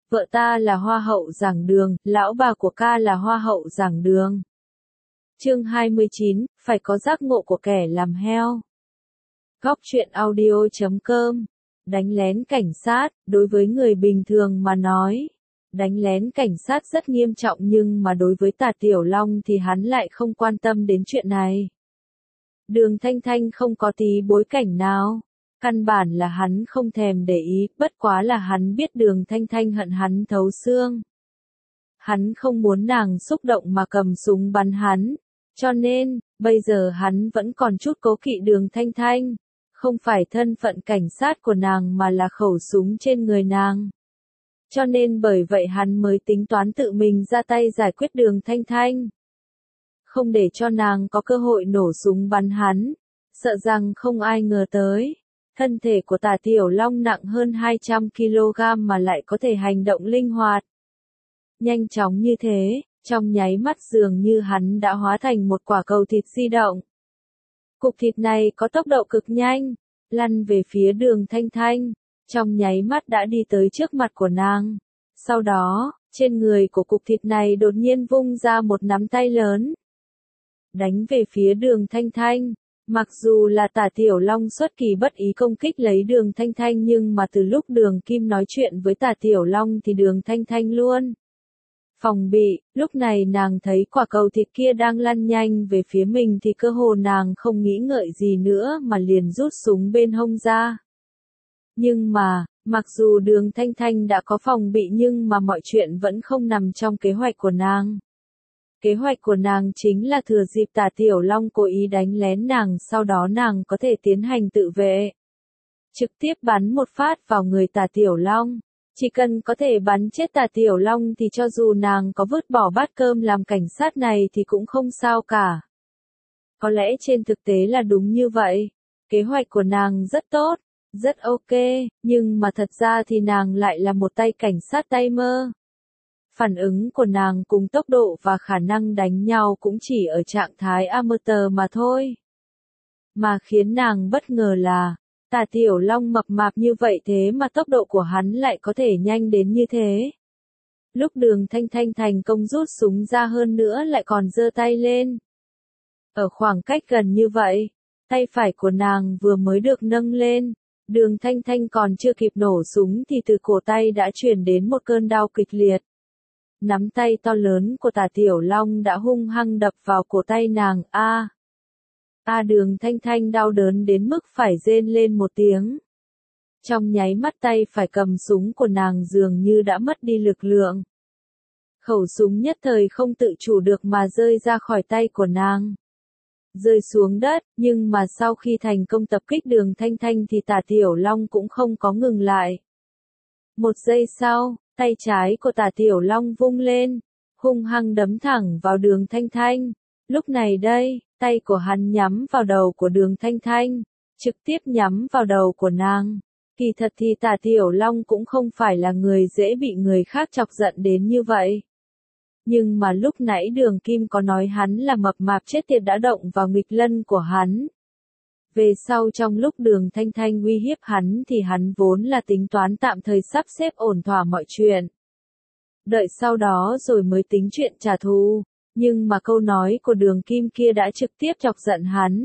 Vợ ta là hoa hậu giảng đường, lão bà của ca là hoa hậu giảng đường. Chương 29, phải có giác ngộ của kẻ làm heo. Góc truyện audio.com. Đánh lén cảnh sát, đối với người bình thường mà nói, đánh lén cảnh sát rất nghiêm trọng, nhưng mà đối với Tả Tiểu Long thì hắn lại không quan tâm đến chuyện này. Đường Thanh Thanh không có tí bối cảnh nào. Căn bản là hắn không thèm để ý, bất quá là hắn biết Đường Thanh Thanh hận hắn thấu xương. Hắn không muốn nàng xúc động mà cầm súng bắn hắn, cho nên, bây giờ hắn vẫn còn chút cố kỵ Đường Thanh Thanh. Không phải thân phận cảnh sát của nàng mà là khẩu súng trên người nàng. Cho nên bởi vậy hắn mới tính toán tự mình ra tay giải quyết Đường Thanh Thanh. Không để cho nàng có cơ hội nổ súng bắn hắn, sợ rằng không ai ngờ tới. Thân thể của Tả Tiểu Long nặng hơn 200 kg mà lại có thể hành động linh hoạt. Nhanh chóng như thế, trong nháy mắt dường như hắn đã hóa thành một quả cầu thịt di động. Cục thịt này có tốc độ cực nhanh, lăn về phía Đường Thanh Thanh, trong nháy mắt đã đi tới trước mặt của nàng. Sau đó, trên người của cục thịt này đột nhiên vung ra một nắm tay lớn. Đánh về phía Đường Thanh Thanh. Mặc dù là Tả Tiểu Long xuất kỳ bất ý công kích lấy Đường Thanh Thanh, nhưng mà từ lúc Đường Kim nói chuyện với Tả Tiểu Long thì Đường Thanh Thanh luôn phòng bị. Lúc này nàng thấy quả cầu thịt kia đang lăn nhanh về phía mình thì cơ hồ nàng không nghĩ ngợi gì nữa mà liền rút súng bên hông ra. Nhưng mà, mặc dù Đường Thanh Thanh đã có phòng bị nhưng mà mọi chuyện vẫn không nằm trong kế hoạch của nàng. Kế hoạch của nàng chính là thừa dịp Tả Tiểu Long cố ý đánh lén nàng, sau đó nàng có thể tiến hành tự vệ. Trực tiếp bắn một phát vào người Tả Tiểu Long. Chỉ cần có thể bắn chết Tả Tiểu Long thì cho dù nàng có vứt bỏ bát cơm làm cảnh sát này thì cũng không sao cả. Có lẽ trên thực tế là đúng như vậy. Kế hoạch của nàng rất tốt, rất ok, nhưng mà thật ra thì nàng lại là một tay cảnh sát tay mơ. Phản ứng của nàng cùng tốc độ và khả năng đánh nhau cũng chỉ ở trạng thái amateur mà thôi. Mà khiến nàng bất ngờ là, Tả Tiểu Long mập mạp như vậy thế mà tốc độ của hắn lại có thể nhanh đến như thế. Lúc Đường Thanh Thanh thành công rút súng ra hơn nữa lại còn giơ tay lên. Ở khoảng cách gần như vậy, tay phải của nàng vừa mới được nâng lên. Đường Thanh Thanh còn chưa kịp nổ súng thì từ cổ tay đã truyền đến một cơn đau kịch liệt. Nắm tay to lớn của Tả Tiểu Long đã hung hăng đập vào cổ tay nàng. Đường Thanh Thanh đau đớn đến mức phải rên lên một tiếng. Trong nháy mắt tay phải cầm súng của nàng dường như đã mất đi lực lượng. Khẩu súng nhất thời không tự chủ được mà rơi ra khỏi tay của nàng. Rơi xuống đất, nhưng mà sau khi thành công tập kích Đường Thanh Thanh thì Tả Tiểu Long cũng không có ngừng lại. Một giây sau, tay trái của Tả Tiểu Long vung lên, hung hăng đấm thẳng vào Đường Thanh Thanh. Lúc này đây, tay của hắn nhắm vào đầu của Đường Thanh Thanh, trực tiếp nhắm vào đầu của nàng. Kỳ thật thì Tả Tiểu Long cũng không phải là người dễ bị người khác chọc giận đến như vậy. Nhưng mà lúc nãy Đường Kim có nói hắn là mập mạp chết tiệt đã động vào nghịch lân của hắn. Về sau trong lúc Đường Thanh Thanh uy hiếp hắn thì hắn vốn là tính toán tạm thời sắp xếp ổn thỏa mọi chuyện. Đợi sau đó rồi mới tính chuyện trả thù, nhưng mà câu nói của Đường Kim kia đã trực tiếp chọc giận hắn.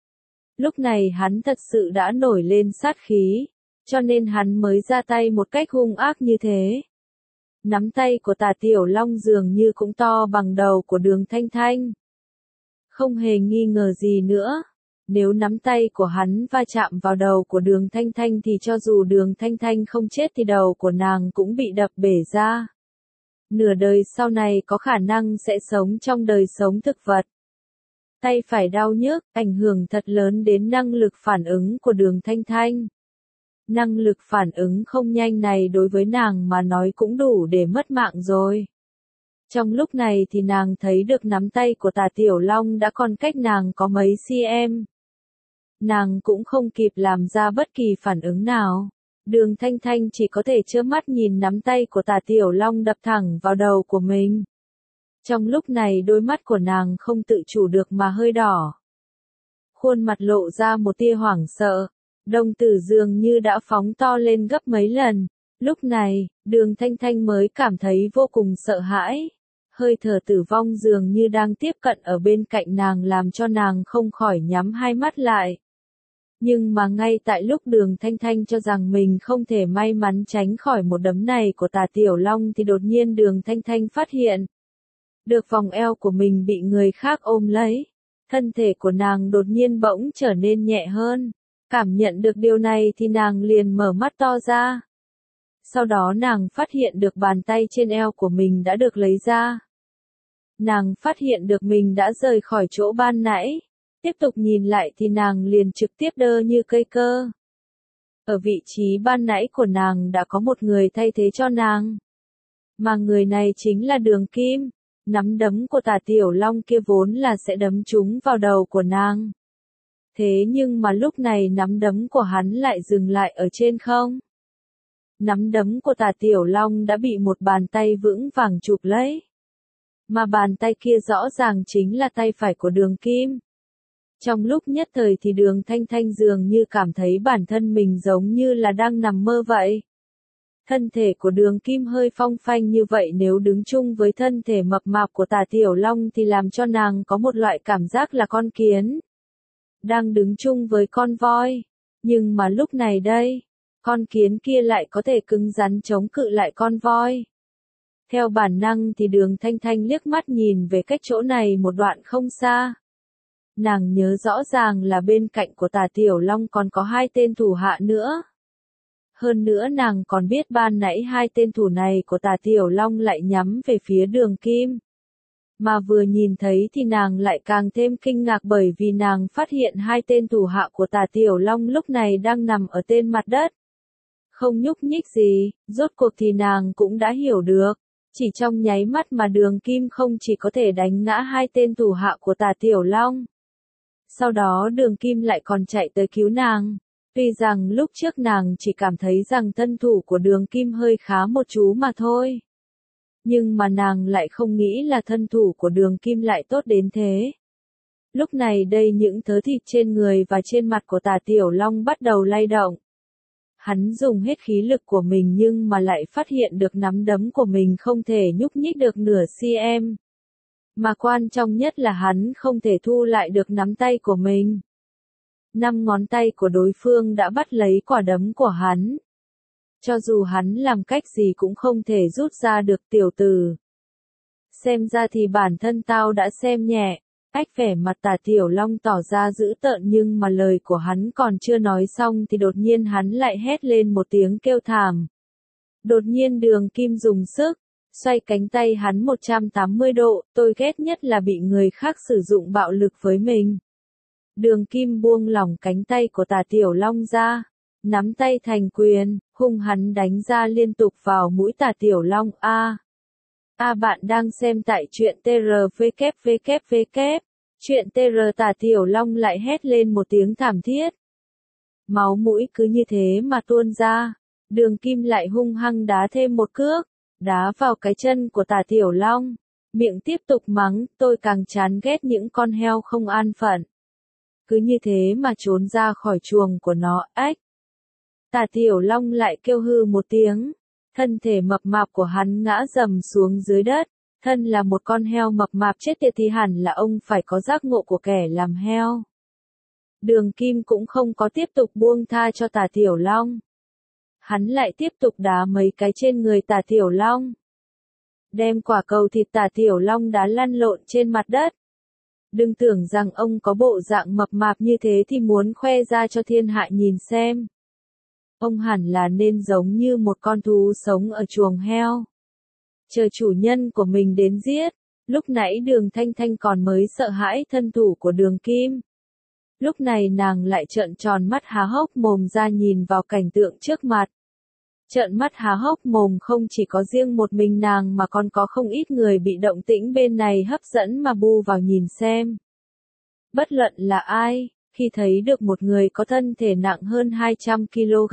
Lúc này hắn thật sự đã nổi lên sát khí, cho nên hắn mới ra tay một cách hung ác như thế. Nắm tay của Tả Tiểu Long dường như cũng to bằng đầu của Đường Thanh Thanh. Không hề nghi ngờ gì nữa. Nếu nắm tay của hắn va chạm vào đầu của Đường Thanh Thanh thì cho dù Đường Thanh Thanh không chết thì đầu của nàng cũng bị đập bể ra. Nửa đời sau này có khả năng sẽ sống trong đời sống thực vật. Tay phải đau nhức, ảnh hưởng thật lớn đến năng lực phản ứng của Đường Thanh Thanh. Năng lực phản ứng không nhanh này đối với nàng mà nói cũng đủ để mất mạng rồi. Trong lúc này thì nàng thấy được nắm tay của Tả Tiểu Long đã còn cách nàng có mấy cm. Nàng cũng không kịp làm ra bất kỳ phản ứng nào. Đường Thanh Thanh chỉ có thể trơ mắt nhìn nắm tay của Tả Tiểu Long đập thẳng vào đầu của mình. Trong lúc này đôi mắt của nàng không tự chủ được mà hơi đỏ. Khuôn mặt lộ ra một tia hoảng sợ. Đồng tử dường như đã phóng to lên gấp mấy lần. Lúc này, Đường Thanh Thanh mới cảm thấy vô cùng sợ hãi. Hơi thở tử vong dường như đang tiếp cận ở bên cạnh nàng làm cho nàng không khỏi nhắm hai mắt lại. Nhưng mà ngay tại lúc Đường Thanh Thanh cho rằng mình không thể may mắn tránh khỏi một đấm này của Tà Tiểu Long thì đột nhiên Đường Thanh Thanh phát hiện được vòng eo của mình bị người khác ôm lấy. Thân thể của nàng đột nhiên bỗng trở nên nhẹ hơn. Cảm nhận được điều này thì nàng liền mở mắt to ra. Sau đó nàng phát hiện được bàn tay trên eo của mình đã được lấy ra. Nàng phát hiện được mình đã rời khỏi chỗ ban nãy. Tiếp tục nhìn lại thì nàng liền trực tiếp đơ như cây cơ. Ở vị trí ban nãy của nàng đã có một người thay thế cho nàng. Mà người này chính là Đường Kim. Nắm đấm của Tà Tiểu Long kia vốn là sẽ đấm trúng vào đầu của nàng. Thế nhưng mà lúc này nắm đấm của hắn lại dừng lại ở trên không. Nắm đấm của Tà Tiểu Long đã bị một bàn tay vững vàng chụp lấy. Mà bàn tay kia rõ ràng chính là tay phải của Đường Kim. Trong lúc nhất thời thì Đường Thanh Thanh dường như cảm thấy bản thân mình giống như là đang nằm mơ vậy. Thân thể của Đường Kim hơi phong phanh như vậy nếu đứng chung với thân thể mập mạp của Tà Tiểu Long thì làm cho nàng có một loại cảm giác là con kiến. Đang đứng chung với con voi. Nhưng mà lúc này đây, con kiến kia lại có thể cứng rắn chống cự lại con voi. Theo bản năng thì Đường Thanh Thanh liếc mắt nhìn về cách chỗ này một đoạn không xa. Nàng nhớ rõ ràng là bên cạnh của Tà Tiểu Long còn có hai tên thủ hạ nữa. Hơn nữa nàng còn biết ban nãy hai tên thủ này của Tà Tiểu Long lại nhắm về phía Đường Kim. Mà vừa nhìn thấy thì nàng lại càng thêm kinh ngạc bởi vì nàng phát hiện hai tên thủ hạ của Tà Tiểu Long lúc này đang nằm ở trên mặt đất. Không nhúc nhích gì, rốt cuộc thì nàng cũng đã hiểu được. Chỉ trong nháy mắt mà Đường Kim không chỉ có thể đánh ngã hai tên thủ hạ của Tà Tiểu Long. Sau đó Đường Kim lại còn chạy tới cứu nàng. Tuy rằng lúc trước nàng chỉ cảm thấy rằng thân thủ của Đường Kim hơi khá một chú mà thôi. Nhưng mà nàng lại không nghĩ là thân thủ của Đường Kim lại tốt đến thế. Lúc này đây những thớ thịt trên người và trên mặt của Tà Tiểu Long bắt đầu lay động. Hắn dùng hết khí lực của mình nhưng mà lại phát hiện được nắm đấm của mình không thể nhúc nhích được nửa cm. Mà quan trọng nhất là hắn không thể thu lại được nắm tay của mình. 5 ngón tay của đối phương đã bắt lấy quả đấm của hắn. Cho dù hắn làm cách gì cũng không thể rút ra được tiểu tử. Xem ra thì bản thân tao đã xem nhẹ. Ách vẻ mặt Tà Tiểu Long tỏ ra dữ tợn nhưng mà lời của hắn còn chưa nói xong thì đột nhiên hắn lại hét lên một tiếng kêu thảm. Đột nhiên Đường Kim dùng sức, xoay cánh tay hắn 180 độ, tôi ghét nhất là bị người khác sử dụng bạo lực với mình. Đường Kim buông lỏng cánh tay của Tà Tiểu Long ra, nắm tay thành quyền, hung hắn đánh ra liên tục vào mũi Tà Tiểu Long. Bạn đang xem tại truyện TRVKVKVK. Chuyện TR Tà Tiểu Long lại hét lên một tiếng thảm thiết. Máu mũi cứ như thế mà tuôn ra. Đường Kim lại hung hăng đá thêm một cước, đá vào cái chân của Tà Tiểu Long. Miệng tiếp tục mắng, tôi càng chán ghét những con heo không an phận. Cứ như thế mà trốn ra khỏi chuồng của nó, ách. Tà Tiểu Long lại kêu hư một tiếng. Thân thể mập mạp của hắn ngã rầm xuống dưới đất. Thân là một con heo mập mạp chết tiệt thì hẳn là ông phải có giác ngộ của kẻ làm heo. Đường Kim cũng không có tiếp tục buông tha cho Tà Tiểu Long. Hắn lại tiếp tục đá mấy cái trên người Tà Tiểu Long. Đem quả cầu thịt Tà Tiểu Long đá lăn lộn trên mặt đất. Đừng tưởng rằng ông có bộ dạng mập mạp như thế thì muốn khoe ra cho thiên hạ nhìn xem. Ông hẳn là nên giống như một con thú sống ở chuồng heo. Chờ chủ nhân của mình đến giết. Lúc nãy Đường Thanh Thanh còn mới sợ hãi thân thủ của Đường Kim. Lúc này nàng lại trợn tròn mắt há hốc mồm ra nhìn vào cảnh tượng trước mặt. Trợn mắt há hốc mồm không chỉ có riêng một mình nàng mà còn có không ít người bị động tĩnh bên này hấp dẫn mà bu vào nhìn xem. Bất luận là ai, khi thấy được một người có thân thể nặng hơn 200 kg.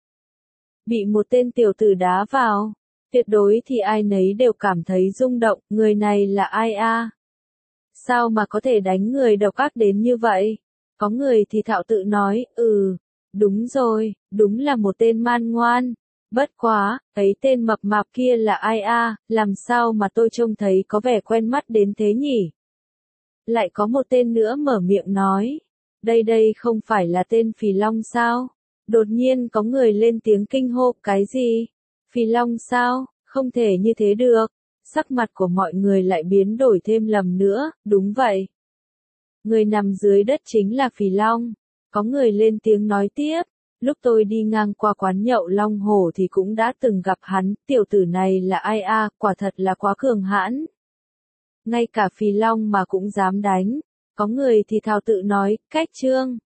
Bị một tên tiểu tử đá vào. Tuyệt đối thì ai nấy đều cảm thấy rung động, người này là ai a? Sao mà có thể đánh người độc ác đến như vậy? Có người thì thạo tự nói, đúng rồi, đúng là một tên man ngoan. Bất quá, ấy tên mập mạp kia là ai a, làm sao mà tôi trông thấy có vẻ quen mắt đến thế nhỉ? Lại có một tên nữa mở miệng nói. Đây không phải là tên Phì Long sao? Đột nhiên có người lên tiếng kinh hô, cái gì? Phì Long sao? Không thể như thế được. Sắc mặt của mọi người lại biến đổi thêm lầm nữa, đúng vậy. Người nằm dưới đất chính là Phì Long. Có người lên tiếng nói tiếp. Lúc tôi đi ngang qua quán nhậu Long Hổ thì cũng đã từng gặp hắn, tiểu tử này là ai a, quả thật là quá cường hãn. Ngay cả Phì Long mà cũng dám đánh. Có người thì thào tự nói, cách trương.